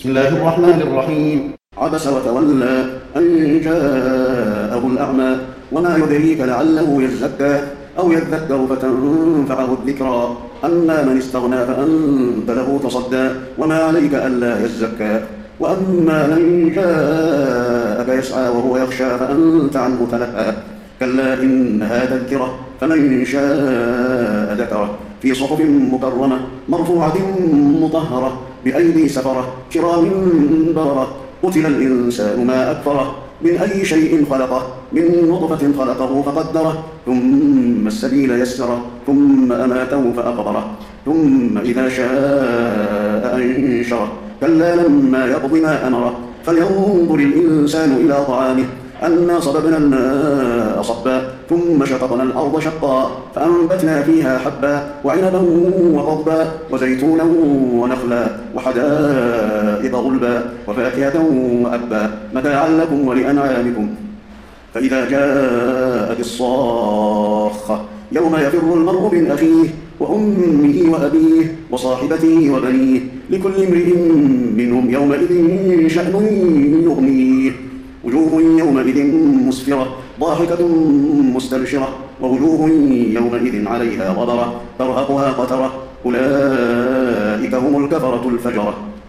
بسم الله الرحمن الرحيم. عبس وتولى أن جاءه الأعمى وما يدريك لعله يزكى أو يذكر فتنفعه الذكرى أما من استغنى فأنت له تصدى وما عليك ألا يزكى وأما من جاءك يسعى وهو يخشى فأنت عنه تلهى كلا إنها تذكرة فمن شاء ذكره في صحف مكرمة مرفوعة مطهرة بأيدي سفرة كرام بررة قتل الإنسان ما أكفره من أي شيء خلقه من نطفة خلقه فقدره ثم السبيل يسره ثم أماته فأقبره ثم إذا شاء أنشره كلا لما يقض ما أمره فلينظر الإنسان إلى طعامه أنا صببنا الماء صبا ثم شققنا الأرض شقا فأنبتنا فيها حبا وعنبا وقضبا وزيتونا ونخلا وحدائق غلبا وفاكهة وأبا متاعا لكم ولأنعامكم فإذا جاءت الصاخة يوم يفر المرء من أخيه وأمه وأبيه وصاحبته وبنيه لكل امرئ منهم يومئذ شأن يغنيه وجوه يومئذ مسفرة ضاحكة مستبشرة ووجوه يومئذ عليها غبرة ترهقها قترة أولئك هم الكفرة الفجرة.